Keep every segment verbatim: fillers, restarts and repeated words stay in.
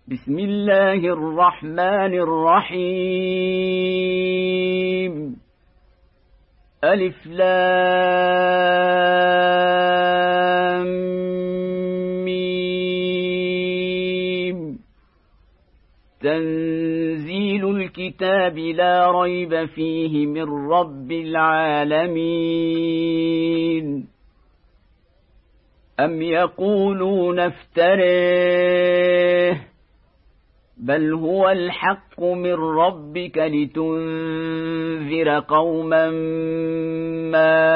بسم الله الرحمن الرحيم. ألف لام ميم. تنزيل الكتاب لا ريب فيه من رب العالمين. أم يقولون افتريه بل هو الحق من ربك لتنذر قوما ما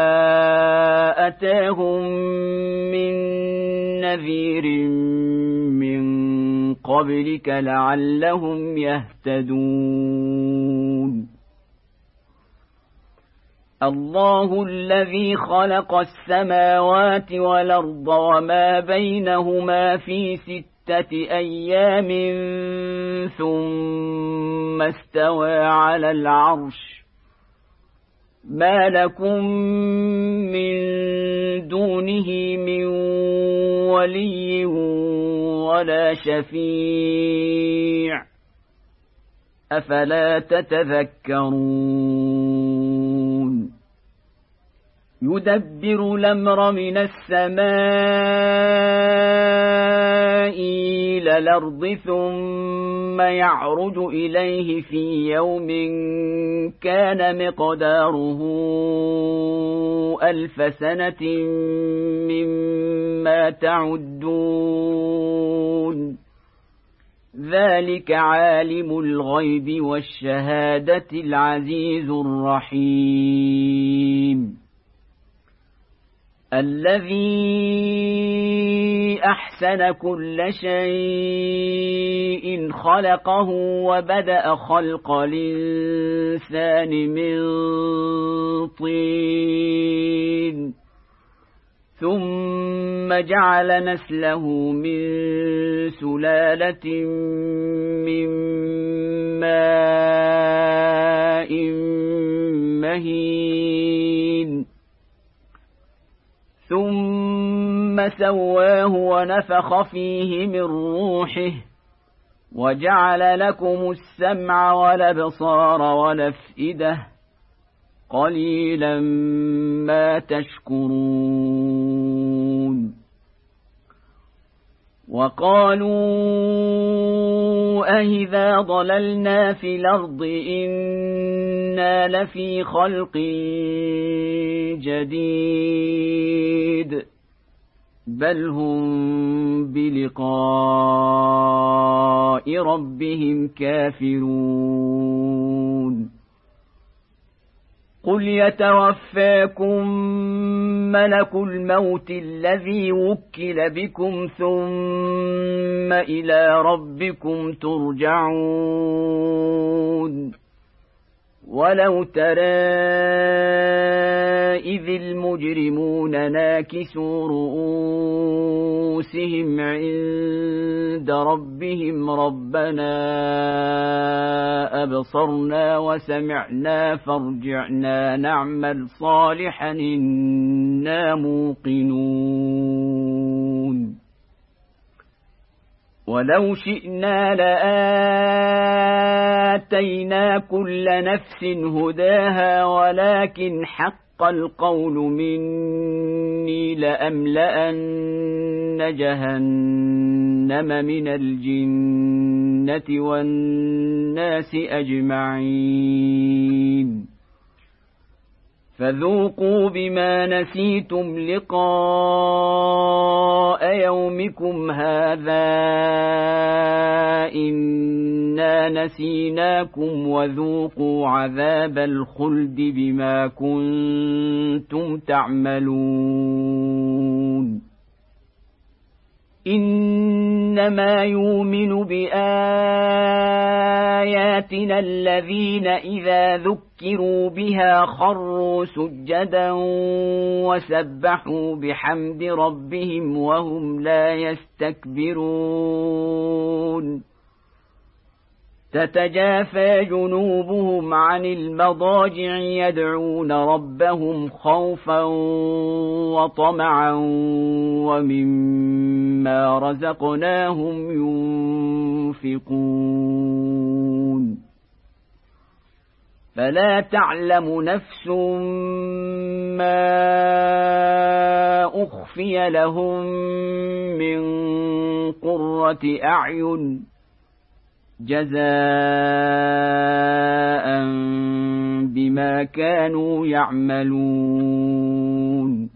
أتاهم من نذير من قبلك لعلهم يهتدون. الله الذي خلق السماوات والأرض وما بينهما في ستة أيام ثم استوى على العرش. ما لكم من دونه من ولي ولا شفيع أفلا تتذكرون. يدبر الأمر من السماء إلى الأرض ثم يعرج إليه في يوم كان مقداره ألف سنة مما تعدون. ذلك عالم الغيب والشهادة العزيز الرحيم. الذي أحسن كل شيء خلقه وبدأ خلق الإنسان من طين ثم جعل نسله من سلالة من ماء مهين ثم سواه ونفخ فيه من روحه وجعل لكم السمع والأبصار والأفئدة قليلا ما تشكرون. وقالوا أإذا ضللنا في الأرض إنا لفي خلق جديد بل هم بلقاء ربهم كافرون. قل يتوفاكم ملك الموت الذي وكل بكم ثم إلى ربكم ترجعون. ولو ترى إذ المجرمون ناكسوا رؤوسهم عند ربهم ربنا أبصرنا وسمعنا فارجعنا نعمل صالحا إنا موقنون. ولو شئنا لآتينا كل نفس هداها ولكن حق القول مني لأملأن جهنم من الجنة والناس أجمعين. فذوقوا بما نسيتم لقاء يومكم هذا إنا نسيناكم وذوقوا عذاب الخلد بما كنتم تعملون. إنما يؤمن بآياتنا الذين إذا ذكروا بها خروا سجدا وسبحوا بحمد ربهم وهم لا يستكبرون. تتجافى جنوبهم عن المضاجع يدعون ربهم خوفا وطمعا ومما رزقناهم ينفقون ينفقون فلا تعلم نفس ما أخفي لهم من قرة أعين جزاء بما كانوا يعملون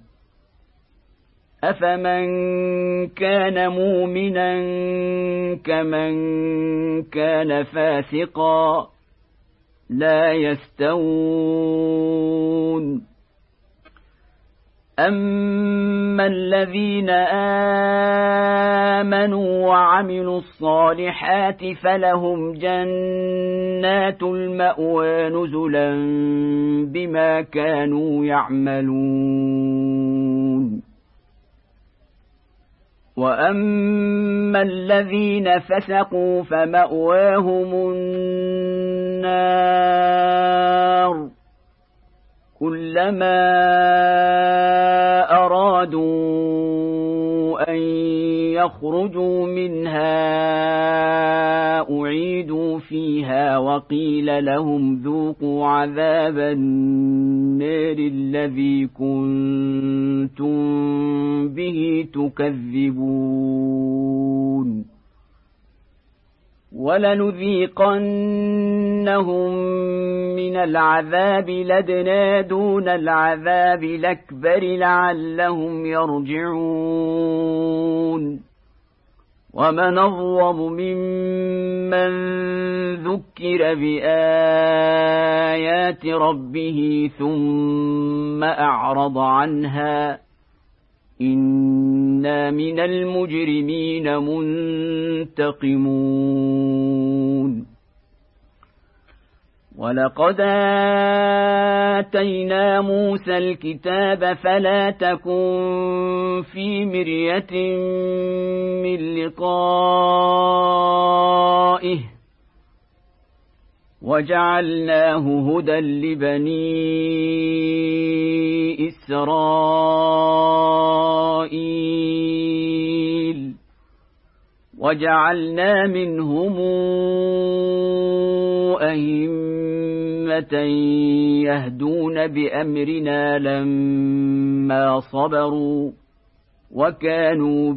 أفمن كان مؤمنا كمن كان فاسقا لا يستوون أما الذين آمنوا وعملوا الصالحات فلهم جنات المأوى نزلا بما كانوا يعملون وأما الذين فسقوا فمأواهم النار كلما أرادوا أن يخرجوا منها أعيدوا فيها وقيل لهم ذوقوا عذاب النار الذي كنتم به تكذبون ولنذيقنهم من العذاب لدنا دون العذاب الأكبر لعلهم يرجعون ومن أظلم ممن ذكر بآيات ربه ثم أعرض عنها إنا من المجرمين منتقمون ولقد آتينا موسى الكتاب فلا تكن في مرية من لقائه وجعلناه هدى لبني إسرائيل وجعلنا منهم أئمة يهدون بأمرنا لما صبروا وكانوا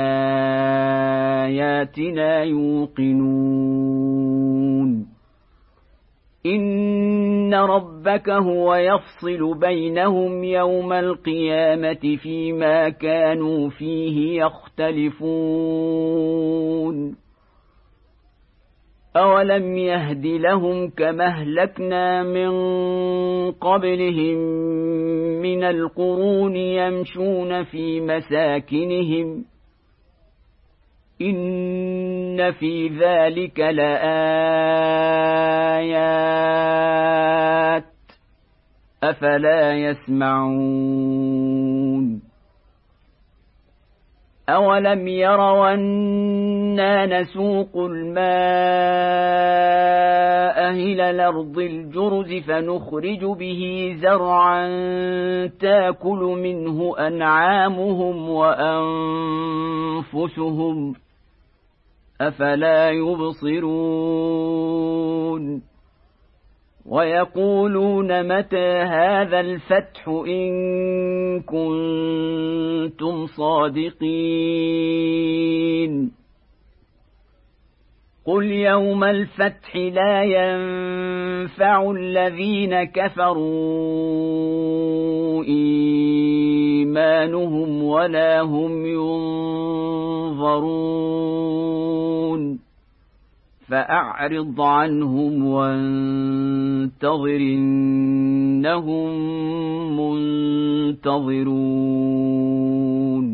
بآياتنا يوقنون إن ربك هو يفصل بينهم يوم القيامة فيما كانوا فيه يختلفون أولم يهد لهم كما أهلكنا من قبلهم من القرون يمشون في مساكنهم إن في ذلك لآيات أفلا يسمعون أولم يروا أنا نسوق الماء إلى الأرض الجرز فنخرج به زرعا تاكل منه أنعامهم وأنفسهم أفلا يبصرون ويقولون متى هذا الفتح إن كنتم صادقين قل يوم الفتح لا ينفع الذين كفروا إيمانهم ولا هم ينظرون فأعرض عنهم وانتظر إنهم منتظرون